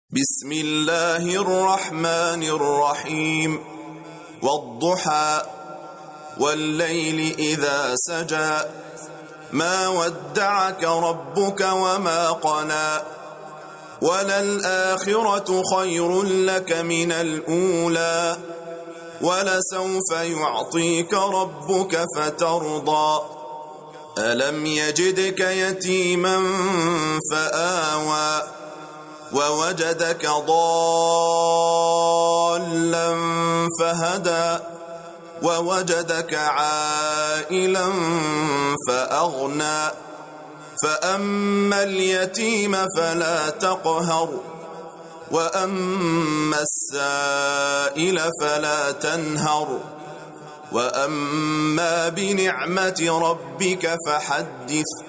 بسم الله الرحمن الرحيم والضحى والليل إذا سجى ما ودعك ربك وما قلى وللآخرة خير لك من الأولى ولسوف يعطيك ربك فترضى ألم يجدك يتيما فآوى ووجدك ضالا فهدى ووجدك عائلا فأغنى فأما اليتيم فلا تقهر وأما السائل فلا تنهر وأما بنعمة ربك فحدث